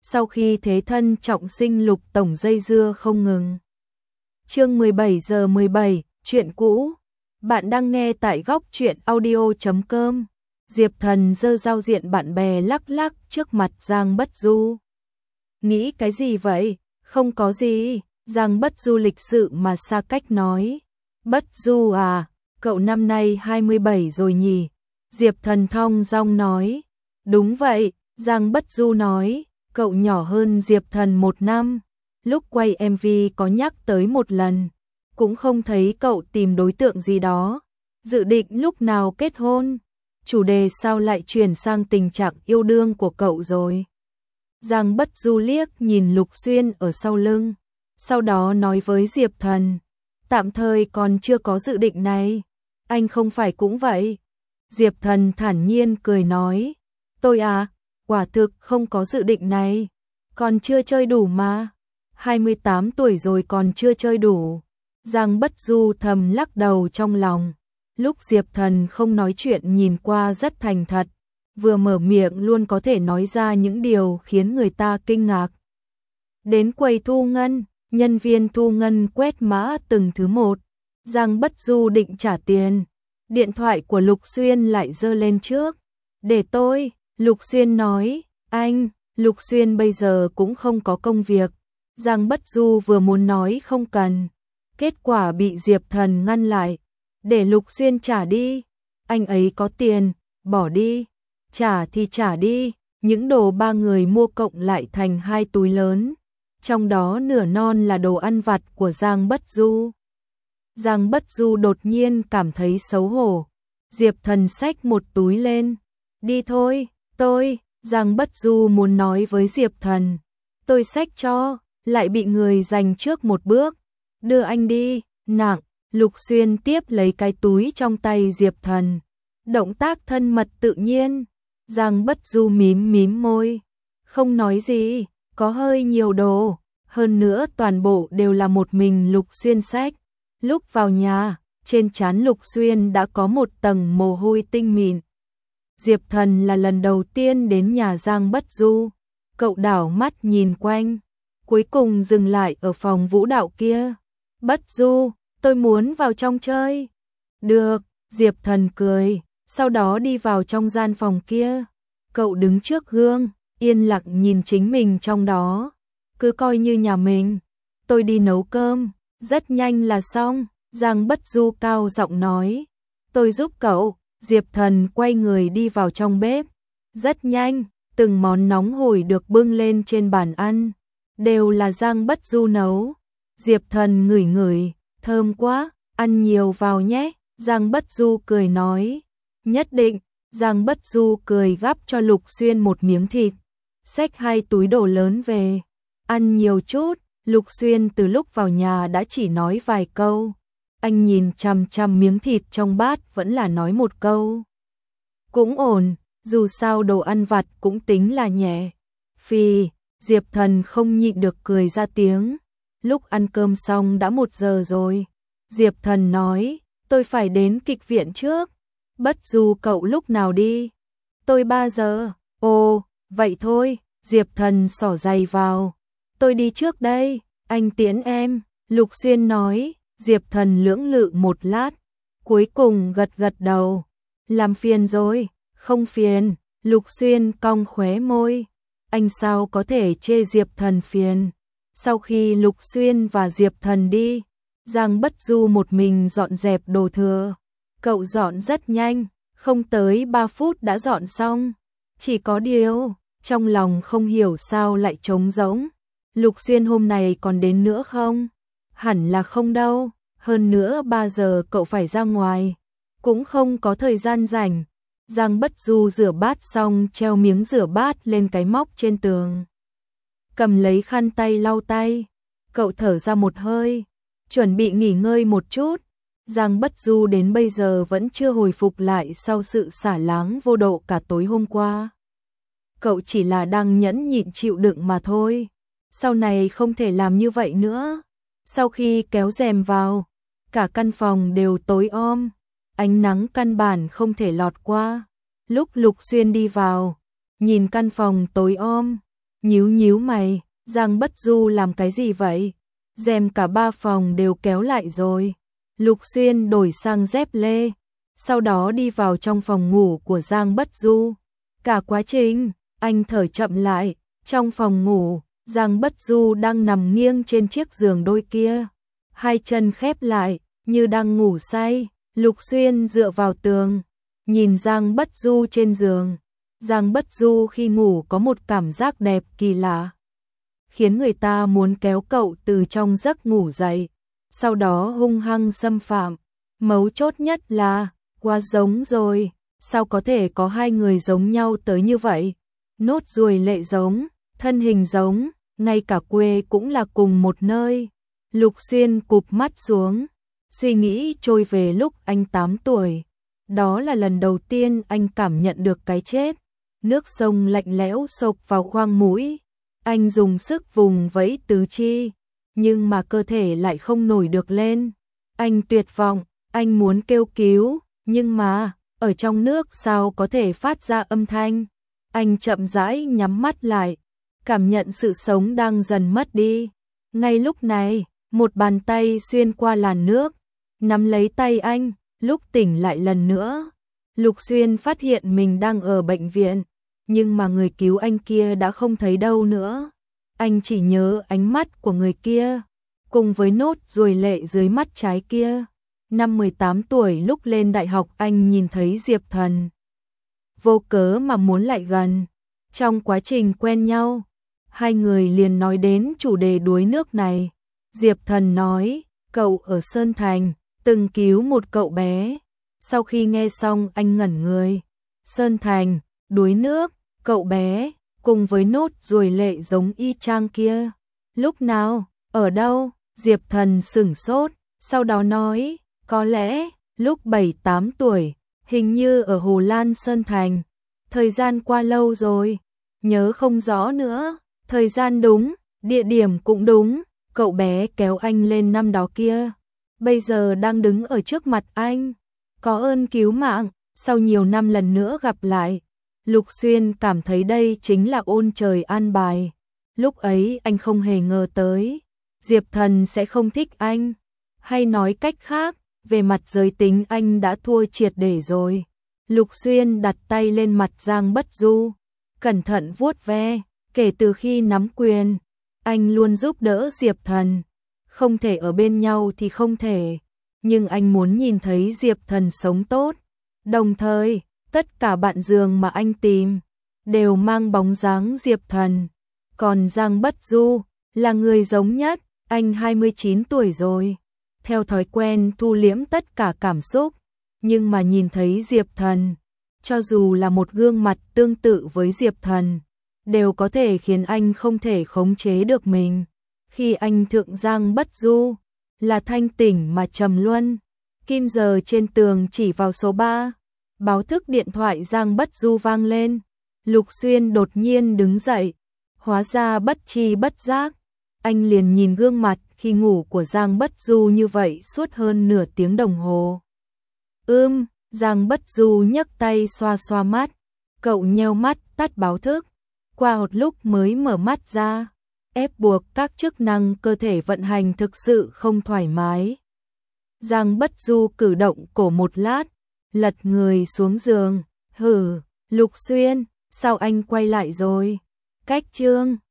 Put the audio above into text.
Sau khi thế thân trọng sinh Lục tổng dây dưa không ngừng. Chương 17 giờ 17, chuyện cũ. Bạn đang nghe tại góc truyện audio.com. Diệp Thần giơ giao diện bạn bè lắc lắc trước mặt Giang Bất Du. Nghĩ cái gì vậy? Không có gì. Giang Bất Du lịch sự mà xa cách nói. Bất Du à, cậu năm nay 27 rồi nhỉ? Diệp Thần thong dong nói. Đúng vậy, Giang Bất Du nói. Cậu nhỏ hơn Diệp Thần 1 năm. Lúc quay MV có nhắc tới một lần. Cũng không thấy cậu tìm đối tượng gì đó. Dự định lúc nào kết hôn? Chủ đề sao lại chuyển sang tình trạng yêu đương của cậu rồi? Giang Bất Du liếc nhìn Lục Xuyên ở sau lưng. Sau đó nói với Diệp Thần. Tạm thời còn chưa có dự định này. Anh không phải cũng vậy. Diệp Thần thản nhiên cười nói. Tôi à, quả thực không có dự định này. Còn chưa chơi đủ mà. 28 tuổi rồi còn chưa chơi đủ. Giang Bất Du thầm lắc đầu trong lòng. Lúc Diệp Thần không nói chuyện nhìn qua rất thành thật. Vừa mở miệng luôn có thể nói ra những điều khiến người ta kinh ngạc. Đến quầy thu ngân, nhân viên thu ngân quét mã từng thứ một. Giang Bất Du định trả tiền. Điện thoại của Lục Xuyên lại giơ lên trước. Để tôi, Lục Xuyên nói. Anh, Lục Xuyên bây giờ cũng không có công việc. Giang Bất Du vừa muốn nói không cần. Kết quả bị Diệp Thần ngăn lại. Để Lục Xuyên trả đi. Anh ấy có tiền, bỏ đi. Trả thì trả đi. Những đồ ba người mua cộng lại thành 2 túi lớn. Trong đó nửa non là đồ ăn vặt của Giang Bất Du. Giang Bất Du đột nhiên cảm thấy xấu hổ. Diệp Thần xách một túi lên. Đi thôi, Giang Bất Du muốn nói với Diệp Thần. Tôi xách cho, lại bị người giành trước một bước. Đưa anh đi, nặng. Lục Xuyên tiếp lấy cái túi trong tay Diệp Thần. Động tác thân mật tự nhiên. Giang Bất Du mím môi. Không nói gì, có hơi nhiều đồ. Hơn nữa toàn bộ đều là một mình Lục Xuyên xách. Lúc vào nhà, trên trán Lục Xuyên đã có một tầng mồ hôi tinh mịn. Diệp Thần là lần đầu tiên đến nhà Giang Bất Du. Cậu đảo mắt nhìn quanh. Cuối cùng dừng lại ở phòng vũ đạo kia. Bất Du, tôi muốn vào trong chơi. Được, Diệp Thần cười, sau đó đi vào trong gian phòng kia. Cậu đứng trước gương, yên lặng nhìn chính mình trong đó. Cứ coi như nhà mình. Tôi đi nấu cơm, rất nhanh là xong. Giang Bất Du cao giọng nói. Tôi giúp cậu. Diệp Thần quay người đi vào trong bếp. Rất nhanh, từng món nóng hổi được bưng lên trên bàn ăn. Đều là Giang Bất Du nấu. Diệp Thần ngửi ngửi, thơm quá, ăn nhiều vào nhé. Giang Bất Du cười nói. Nhất định. Giang Bất Du cười gắp cho Lục Xuyên một miếng thịt. Xách 2 túi đồ lớn về. Ăn nhiều chút. Lục Xuyên từ lúc vào nhà đã chỉ nói vài câu. Anh nhìn chằm chằm miếng thịt trong bát vẫn là nói một câu. Cũng ổn, dù sao đồ ăn vặt cũng tính là nhẹ. Phì, Diệp Thần không nhịn được cười ra tiếng. Lúc ăn cơm xong đã 1 giờ rồi. Diệp Thần nói, tôi phải đến kịch viện trước. Bất Du cậu lúc nào đi? Tôi 3 giờ. Ồ, vậy thôi, Diệp Thần xỏ giày vào. Tôi đi trước đây, anh tiễn em. Lục Xuyên nói. Diệp Thần lưỡng lự một lát, cuối cùng gật đầu. Làm phiền rồi, không phiền. Lục Xuyên cong khóe môi. Anh sao có thể chê Diệp Thần phiền? Sau khi Lục Xuyên và Diệp Thần đi, Giang Bất Du một mình dọn dẹp đồ thừa. Cậu dọn rất nhanh, không tới 3 phút đã dọn xong. Chỉ có điều, trong lòng không hiểu sao lại trống rỗng. Lục Xuyên hôm nay còn đến nữa không? Hẳn là không đâu, hơn nữa 3 giờ cậu phải ra ngoài, cũng không có thời gian rảnh. Giang Bất Du rửa bát xong treo miếng rửa bát lên cái móc trên tường. Cầm lấy khăn tay lau tay, cậu thở ra một hơi, chuẩn bị nghỉ ngơi một chút. Giang Bất Du đến bây giờ vẫn chưa hồi phục lại sau sự xả láng vô độ cả tối hôm qua. Cậu chỉ là đang nhẫn nhịn chịu đựng mà thôi, sau này không thể làm như vậy nữa. Sau khi kéo rèm vào, cả căn phòng đều tối om, ánh nắng căn bản không thể lọt qua. Lúc Lục Xuyên đi vào, nhìn căn phòng tối om, Nhíu nhíu mày, Giang Bất Du làm cái gì vậy? Rèm cả 3 phòng đều kéo lại rồi. Lục Xuyên đổi sang dép lê, sau đó đi vào trong phòng ngủ của Giang Bất Du. Cả quá trình, anh thở chậm lại, trong phòng ngủ, Giang Bất Du đang nằm nghiêng trên chiếc giường đôi kia. Hai chân khép lại, như đang ngủ say. Lục Xuyên dựa vào tường, nhìn Giang Bất Du trên giường. Giang Bất Du khi ngủ có một cảm giác đẹp kỳ lạ, khiến người ta muốn kéo cậu từ trong giấc ngủ dậy, sau đó hung hăng xâm phạm. Mấu chốt nhất là, quá giống rồi, sao có thể có hai người giống nhau tới như vậy? Nốt ruồi lệ giống, thân hình giống, ngay cả quê cũng là cùng một nơi. Lục Xuyên cụp mắt xuống, suy nghĩ trôi về lúc anh 8 tuổi. Đó là lần đầu tiên anh cảm nhận được cái chết. Nước sông lạnh lẽo xộc vào khoang mũi. Anh dùng sức vùng vẫy tứ chi, nhưng mà cơ thể lại không nổi được lên. Anh tuyệt vọng, anh muốn kêu cứu, nhưng mà, ở trong nước sao có thể phát ra âm thanh. Anh chậm rãi nhắm mắt lại, cảm nhận sự sống đang dần mất đi. Ngay lúc này, một bàn tay xuyên qua làn nước, nắm lấy tay anh. Lúc tỉnh lại lần nữa, Lục Xuyên phát hiện mình đang ở bệnh viện, nhưng mà người cứu anh kia đã không thấy đâu nữa. Anh chỉ nhớ ánh mắt của người kia, cùng với nốt ruồi lệ dưới mắt trái kia. Năm 18 tuổi lúc lên đại học anh nhìn thấy Diệp Thần. Vô cớ mà muốn lại gần. Trong quá trình quen nhau, hai người liền nói đến chủ đề đuối nước này. Diệp Thần nói, cậu ở Sơn Thành từng cứu một cậu bé. Sau khi nghe xong anh ngẩn người. Sơn Thành, đuối nước, cậu bé, cùng với nốt ruồi lệ giống y chang kia. Lúc nào, ở đâu? Diệp Thần sửng sốt, sau đó nói, có lẽ, lúc 7-8 tuổi, hình như ở Hồ Lan Sơn Thành. Thời gian qua lâu rồi, nhớ không rõ nữa, thời gian đúng, địa điểm cũng đúng, cậu bé kéo anh lên năm đó kia. Bây giờ đang đứng ở trước mặt anh. Có ơn cứu mạng, sau nhiều năm lần nữa gặp lại. Lục Xuyên cảm thấy đây chính là ôn trời an bài. Lúc ấy anh không hề ngờ tới Diệp Thần sẽ không thích anh. Hay nói cách khác, về mặt giới tính anh đã thua triệt để rồi. Lục Xuyên đặt tay lên mặt Giang Bất Du, cẩn thận vuốt ve. Kể từ khi nắm quyền, anh luôn giúp đỡ Diệp Thần. Không thể ở bên nhau thì không thể, nhưng anh muốn nhìn thấy Diệp Thần sống tốt. Đồng thời, tất cả bạn giường mà anh tìm đều mang bóng dáng Diệp Thần. Còn Giang Bất Du là người giống nhất. Anh 29 tuổi rồi, theo thói quen thu liễm tất cả cảm xúc, nhưng mà nhìn thấy Diệp Thần, cho dù là một gương mặt tương tự với Diệp Thần, đều có thể khiến anh không thể khống chế được mình. Khi anh thượng Giang Bất Du là thanh tỉnh mà trầm luân. Kim giờ trên tường chỉ vào số 3. Báo thức điện thoại Giang Bất Du vang lên. Lục Xuyên đột nhiên đứng dậy. Hóa ra bất tri bất giác, anh liền nhìn gương mặt khi ngủ của Giang Bất Du như vậy suốt hơn nửa tiếng đồng hồ. Giang Bất Du nhấc tay xoa xoa mắt. Cậu nheo mắt tắt báo thức. Qua một lúc mới mở mắt ra. Ép buộc các chức năng cơ thể vận hành thực sự không thoải mái. Giang Bất Du cử động cổ một lát, lật người xuống giường. Lục Xuyên, sao anh quay lại rồi? Cách chương